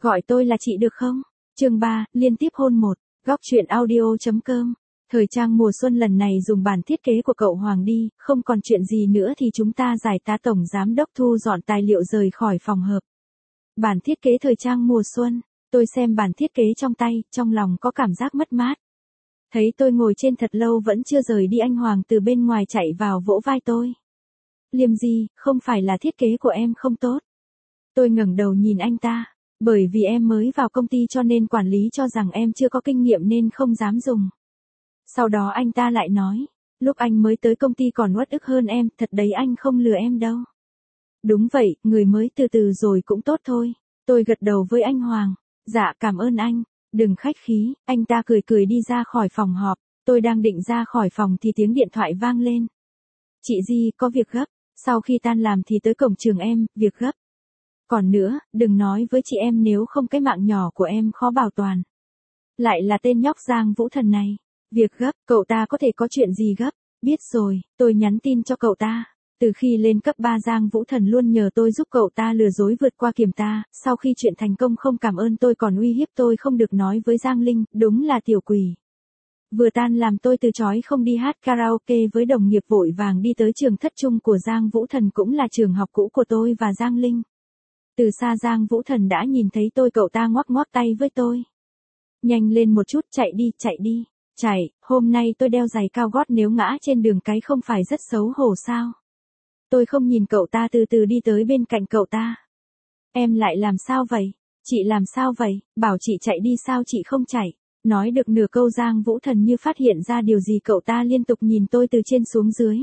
Gọi tôi là chị được không? Chương 3, liên tiếp hôn 1, góc truyện audio.com. Thời trang mùa xuân lần này dùng bản thiết kế của cậu Hoàng đi, không còn chuyện gì nữa thì chúng ta giải tá tổng giám đốc thu dọn tài liệu rời khỏi phòng họp. Bản thiết kế thời trang mùa xuân, tôi xem bản thiết kế trong tay, trong lòng có cảm giác mất mát. Thấy tôi ngồi trên thật lâu vẫn chưa rời đi, anh Hoàng từ bên ngoài chạy vào vỗ vai tôi. Liêm Di, không phải là thiết kế của em không tốt. Tôi ngẩng đầu nhìn anh ta. Bởi vì em mới vào công ty cho nên quản lý cho rằng em chưa có kinh nghiệm nên không dám dùng. Sau đó anh ta lại nói, lúc anh mới tới công ty còn uất ức hơn em, thật đấy, anh không lừa em đâu. Đúng vậy, người mới từ từ rồi cũng tốt thôi. Tôi gật đầu với anh Hoàng. Dạ cảm ơn anh, đừng khách khí. Anh ta cười cười đi ra khỏi phòng họp. Tôi đang định ra khỏi phòng thì tiếng điện thoại vang lên. Chị Di, có việc gấp. Sau khi tan làm thì tới cổng trường em, việc gấp. Còn nữa, đừng nói với chị em nếu không cái mạng nhỏ của em khó bảo toàn. Lại là tên nhóc Giang Vũ Thần này. Việc gấp, cậu ta có thể có chuyện gì gấp? Biết rồi, tôi nhắn tin cho cậu ta. Từ khi lên cấp 3 Giang Vũ Thần luôn nhờ tôi giúp cậu ta lừa dối vượt qua kiểm ta. Sau khi chuyện thành công không cảm ơn tôi còn uy hiếp tôi không được nói với Giang Linh, đúng là tiểu quỷ. Vừa tan làm tôi từ chối không đi hát karaoke với đồng nghiệp, vội vàng đi tới trường thất trung của Giang Vũ Thần, cũng là trường học cũ của tôi và Giang Linh. Từ xa Giang Vũ Thần đã nhìn thấy tôi, cậu ta ngoắc ngoắc tay với tôi. Nhanh lên một chút, chạy đi, chạy đi. Chạy, hôm nay tôi đeo giày cao gót, nếu ngã trên đường cái không phải rất xấu hổ sao? Tôi không nhìn cậu ta, từ từ đi tới bên cạnh cậu ta. Em lại làm sao vậy? Chị làm sao vậy? Bảo chị chạy đi sao chị không chạy? Nói được nửa câu Giang Vũ Thần như phát hiện ra điều gì, cậu ta liên tục nhìn tôi từ trên xuống dưới.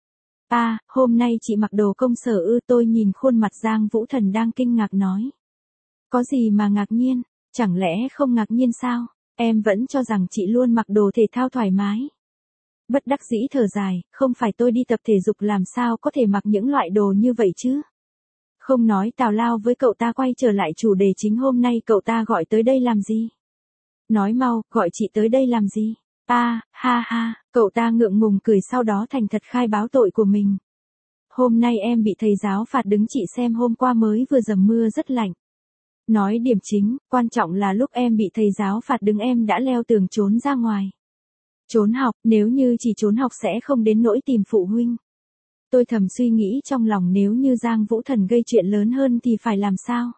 À, hôm nay chị mặc đồ công sở ư? Tôi nhìn khuôn mặt Giang Vũ Thần đang kinh ngạc nói. Có gì mà ngạc nhiên, chẳng lẽ không ngạc nhiên sao? Em vẫn cho rằng chị luôn mặc đồ thể thao thoải mái. Bất đắc dĩ thở dài, không phải tôi đi tập thể dục làm sao có thể mặc những loại đồ như vậy chứ? Không nói tào lao với cậu ta, quay trở lại chủ đề chính, hôm nay cậu ta gọi tới đây làm gì? Nói mau, gọi chị tới đây làm gì? À, ha ha, cậu ta ngượng ngùng cười, sau đó thành thật khai báo tội của mình. Hôm nay em bị thầy giáo phạt đứng, chị xem hôm qua mới vừa dầm mưa rất lạnh. Nói điểm chính, quan trọng là lúc em bị thầy giáo phạt đứng em đã leo tường trốn ra ngoài. Trốn học, nếu như chỉ trốn học sẽ không đến nỗi tìm phụ huynh. Tôi thầm suy nghĩ trong lòng, nếu như Giang Vũ Thần gây chuyện lớn hơn thì phải làm sao?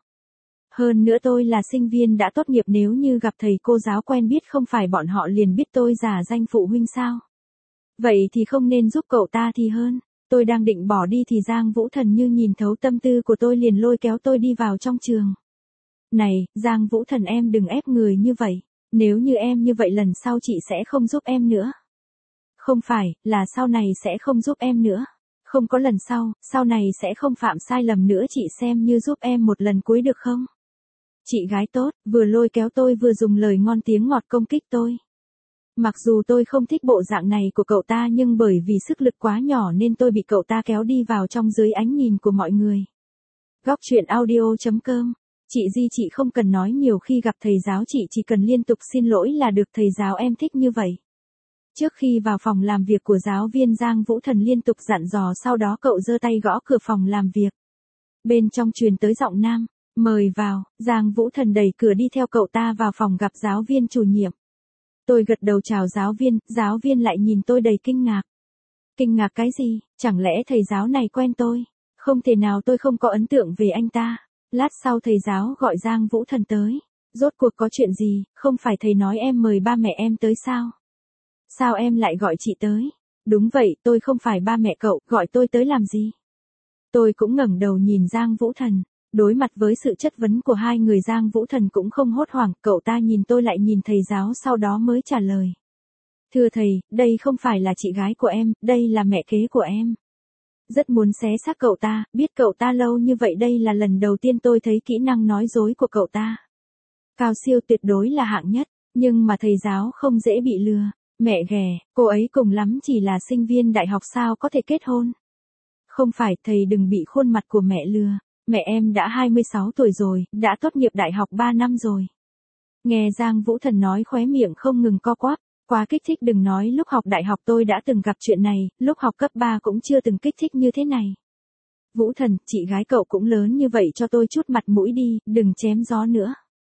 Hơn nữa tôi là sinh viên đã tốt nghiệp, nếu như gặp thầy cô giáo quen biết không phải bọn họ liền biết tôi giả danh phụ huynh sao? Vậy thì không nên giúp cậu ta thì hơn. Tôi đang định bỏ đi thì Giang Vũ Thần như nhìn thấu tâm tư của tôi, liền lôi kéo tôi đi vào trong trường. Này, Giang Vũ Thần, em đừng ép người như vậy. Nếu như em như vậy lần sau chị sẽ không giúp em nữa. Không phải, là sau này sẽ không giúp em nữa. Không có lần sau này sẽ không phạm sai lầm nữa, chị xem như giúp em một lần cuối được không? Chị gái tốt, vừa lôi kéo tôi vừa dùng lời ngon tiếng ngọt công kích tôi. Mặc dù tôi không thích bộ dạng này của cậu ta, nhưng bởi vì sức lực quá nhỏ nên tôi bị cậu ta kéo đi vào trong dưới ánh nhìn của mọi người. Góc truyện audio.com. Chị Di, chị không cần nói nhiều, khi gặp thầy giáo chị chỉ cần liên tục xin lỗi là được, thầy giáo em thích như vậy. Trước khi vào phòng làm việc của giáo viên, Giang Vũ Thần liên tục dặn dò, sau đó cậu giơ tay gõ cửa phòng làm việc. Bên trong truyền tới giọng nam, mời vào. Giang Vũ Thần đẩy cửa đi theo cậu ta vào phòng gặp giáo viên chủ nhiệm. Tôi gật đầu chào giáo viên lại nhìn tôi đầy kinh ngạc. Kinh ngạc cái gì, chẳng lẽ thầy giáo này quen tôi? Không thể nào, tôi không có ấn tượng về anh ta. Lát sau thầy giáo gọi Giang Vũ Thần tới. Rốt cuộc có chuyện gì, không phải thầy nói em mời ba mẹ em tới sao? Sao em lại gọi chị tới? Đúng vậy, tôi không phải ba mẹ cậu, gọi tôi tới làm gì? Tôi cũng ngẩng đầu nhìn Giang Vũ Thần. Đối mặt với sự chất vấn của hai người, Giang Vũ Thần cũng không hốt hoảng, cậu ta nhìn tôi lại nhìn thầy giáo, sau đó mới trả lời. Thưa thầy, đây không phải là chị gái của em, đây là mẹ kế của em. Rất muốn xé xác cậu ta, biết cậu ta lâu như vậy đây là lần đầu tiên tôi thấy kỹ năng nói dối của cậu ta. Cao siêu, tuyệt đối là hạng nhất, nhưng mà thầy giáo không dễ bị lừa. Mẹ ghẻ, cô ấy cùng lắm chỉ là sinh viên đại học, sao có thể kết hôn? Không phải, thầy đừng bị khuôn mặt của mẹ lừa. Mẹ em đã 26 tuổi rồi, đã tốt nghiệp đại học 3 năm rồi. Nghe Giang Vũ Thần nói khóe miệng không ngừng co quắp. Quá kích thích, đừng nói lúc học đại học tôi đã từng gặp chuyện này, lúc học cấp 3 cũng chưa từng kích thích như thế này. Vũ Thần, chị gái cậu cũng lớn như vậy, cho tôi chút mặt mũi đi, đừng chém gió nữa.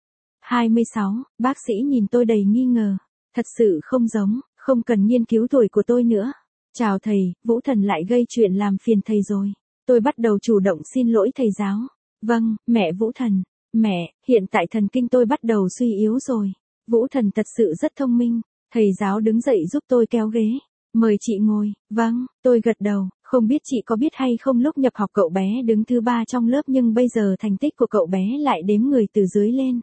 26, bác sĩ nhìn tôi đầy nghi ngờ. Thật sự không giống, không cần nghiên cứu tuổi của tôi nữa. Chào thầy, Vũ Thần lại gây chuyện làm phiền thầy rồi. Tôi bắt đầu chủ động xin lỗi thầy giáo. Vâng, mẹ Vũ Thần. Mẹ, hiện tại thần kinh tôi bắt đầu suy yếu rồi. Vũ Thần thật sự rất thông minh. Thầy giáo đứng dậy giúp tôi kéo ghế. Mời chị ngồi. Vâng, tôi gật đầu. Không biết chị có biết hay không, lúc nhập học cậu bé đứng thứ 3 trong lớp nhưng bây giờ thành tích của cậu bé lại đếm người từ dưới lên.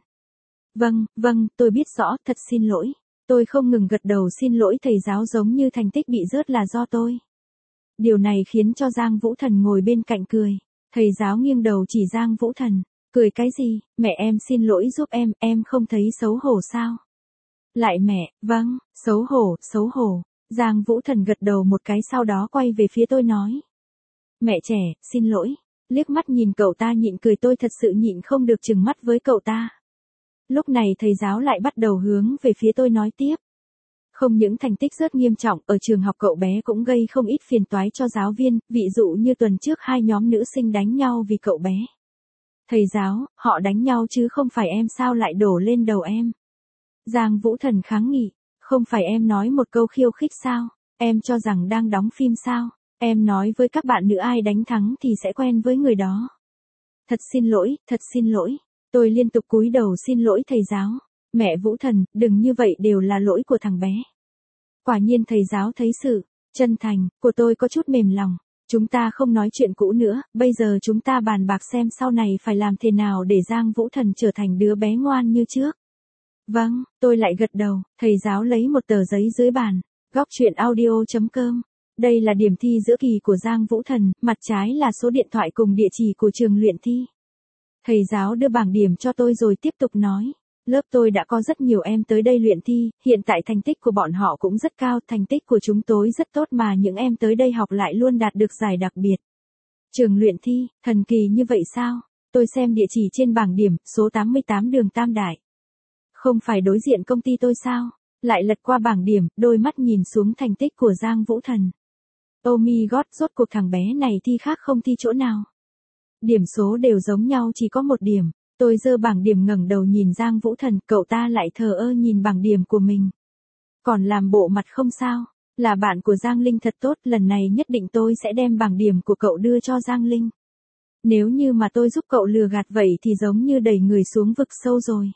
Vâng, tôi biết rõ, thật xin lỗi. Tôi không ngừng gật đầu xin lỗi thầy giáo, giống như thành tích bị rớt là do tôi. Điều này khiến cho Giang Vũ Thần ngồi bên cạnh cười. Thầy giáo nghiêng đầu chỉ Giang Vũ Thần. Cười cái gì, mẹ em xin lỗi giúp em không thấy xấu hổ sao? Lại mẹ, vâng, xấu hổ. Giang Vũ Thần gật đầu một cái, sau đó quay về phía tôi nói. Mẹ trẻ, xin lỗi. Liếc mắt nhìn cậu ta nhịn cười, tôi thật sự nhịn không được trừng mắt với cậu ta. Lúc này thầy giáo lại bắt đầu hướng về phía tôi nói tiếp. Không những thành tích rất nghiêm trọng, ở trường học cậu bé cũng gây không ít phiền toái cho giáo viên, ví dụ như tuần trước 2 nhóm nữ sinh đánh nhau vì cậu bé. Thầy giáo, họ đánh nhau chứ không phải em, sao lại đổ lên đầu em? Giang Vũ Thần kháng nghị, không phải em nói một câu khiêu khích sao? Em cho rằng đang đóng phim sao? Em nói với các bạn nữ ai đánh thắng thì sẽ quen với người đó. Thật xin lỗi. Tôi liên tục cúi đầu xin lỗi thầy giáo. Mẹ Vũ Thần, đừng như vậy, đều là lỗi của thằng bé. Quả nhiên thầy giáo thấy sự chân thành của tôi có chút mềm lòng. Chúng ta không nói chuyện cũ nữa, bây giờ chúng ta bàn bạc xem sau này phải làm thế nào để Giang Vũ Thần trở thành đứa bé ngoan như trước. Vâng, tôi lại gật đầu. Thầy giáo lấy một tờ giấy dưới bàn. Góc truyện audio.com. Đây là điểm thi giữa kỳ của Giang Vũ Thần, mặt trái là số điện thoại cùng địa chỉ của trường luyện thi. Thầy giáo đưa bảng điểm cho tôi rồi tiếp tục nói. Lớp tôi đã có rất nhiều em tới đây luyện thi, hiện tại thành tích của bọn họ cũng rất cao, thành tích của chúng tôi rất tốt mà những em tới đây học lại luôn đạt được giải đặc biệt. Trường luyện thi, thần kỳ như vậy sao? Tôi xem địa chỉ trên bảng điểm, số 88 đường Tam Đại. Không phải đối diện công ty tôi sao? Lại lật qua bảng điểm, đôi mắt nhìn xuống thành tích của Giang Vũ Thần. Oh my god, rốt cuộc thằng bé này thi khác không thi chỗ nào. Điểm số đều giống nhau, chỉ có một điểm. Tôi giơ bảng điểm ngẩng đầu nhìn Giang Vũ Thần, cậu ta lại thờ ơ nhìn bảng điểm của mình. Còn làm bộ mặt không sao, là bạn của Giang Linh thật tốt, lần này nhất định tôi sẽ đem bảng điểm của cậu đưa cho Giang Linh. Nếu như mà tôi giúp cậu lừa gạt vậy thì giống như đẩy người xuống vực sâu rồi.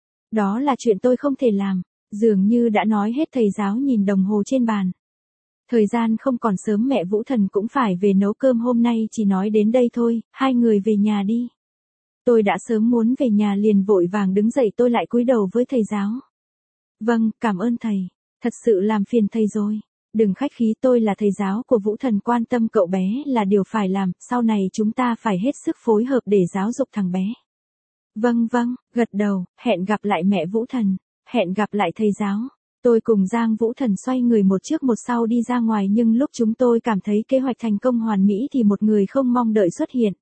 Đó là chuyện tôi không thể làm, dường như đã nói hết. Thầy giáo nhìn đồng hồ trên bàn. Thời gian không còn sớm, mẹ Vũ Thần cũng phải về nấu cơm, hôm nay chỉ nói đến đây thôi, hai người về nhà đi. Tôi đã sớm muốn về nhà liền vội vàng đứng dậy, tôi lại cúi đầu với thầy giáo. Vâng, cảm ơn thầy, thật sự làm phiền thầy rồi. Đừng khách khí, tôi là thầy giáo của Vũ Thần, quan tâm cậu bé là điều phải làm, sau này chúng ta phải hết sức phối hợp để giáo dục thằng bé. Vâng, gật đầu, hẹn gặp lại mẹ Vũ Thần, hẹn gặp lại thầy giáo. Tôi cùng Giang Vũ Thần xoay người một trước một sau đi ra ngoài, nhưng lúc chúng tôi cảm thấy kế hoạch thành công hoàn mỹ thì một người không mong đợi xuất hiện.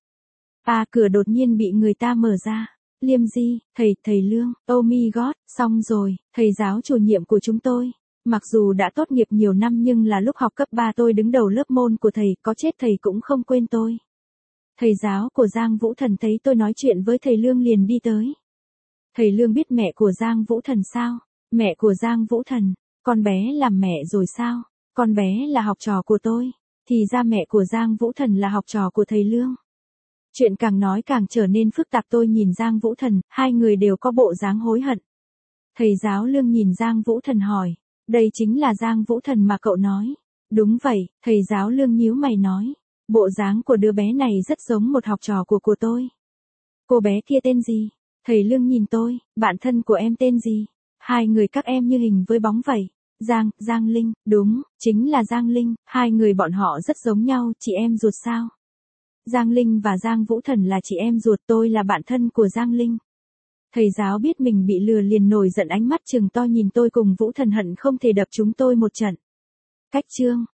Cửa đột nhiên bị người ta mở ra. Liêm Di, thầy Lương, oh my god, xong rồi, thầy giáo chủ nhiệm của chúng tôi. Mặc dù đã tốt nghiệp nhiều năm nhưng là lúc học cấp 3 tôi đứng đầu lớp môn của thầy, có chết thầy cũng không quên tôi. Thầy giáo của Giang Vũ Thần thấy tôi nói chuyện với thầy Lương liền đi tới. Thầy Lương biết mẹ của Giang Vũ Thần sao? Mẹ của Giang Vũ Thần, con bé làm mẹ rồi sao? Con bé là học trò của tôi. Thì ra mẹ của Giang Vũ Thần là học trò của thầy Lương. Chuyện càng nói càng trở nên phức tạp, tôi nhìn Giang Vũ Thần, hai người đều có bộ dáng hối hận. Thầy giáo Lương nhìn Giang Vũ Thần hỏi, đây chính là Giang Vũ Thần mà cậu nói. Đúng vậy, thầy giáo Lương nhíu mày nói, bộ dáng của đứa bé này rất giống một học trò của tôi. Cô bé kia tên gì? Thầy Lương nhìn tôi, bạn thân của em tên gì? Hai người các em như hình với bóng vậy. Giang Linh, đúng, chính là Giang Linh, hai người bọn họ rất giống nhau, chị em ruột sao? Giang Linh và Giang Vũ Thần là chị em ruột, tôi là bạn thân của Giang Linh. Thầy giáo biết mình bị lừa liền nổi giận, ánh mắt trừng to nhìn tôi cùng Vũ Thần hận không thể đập chúng tôi một trận. Cách chương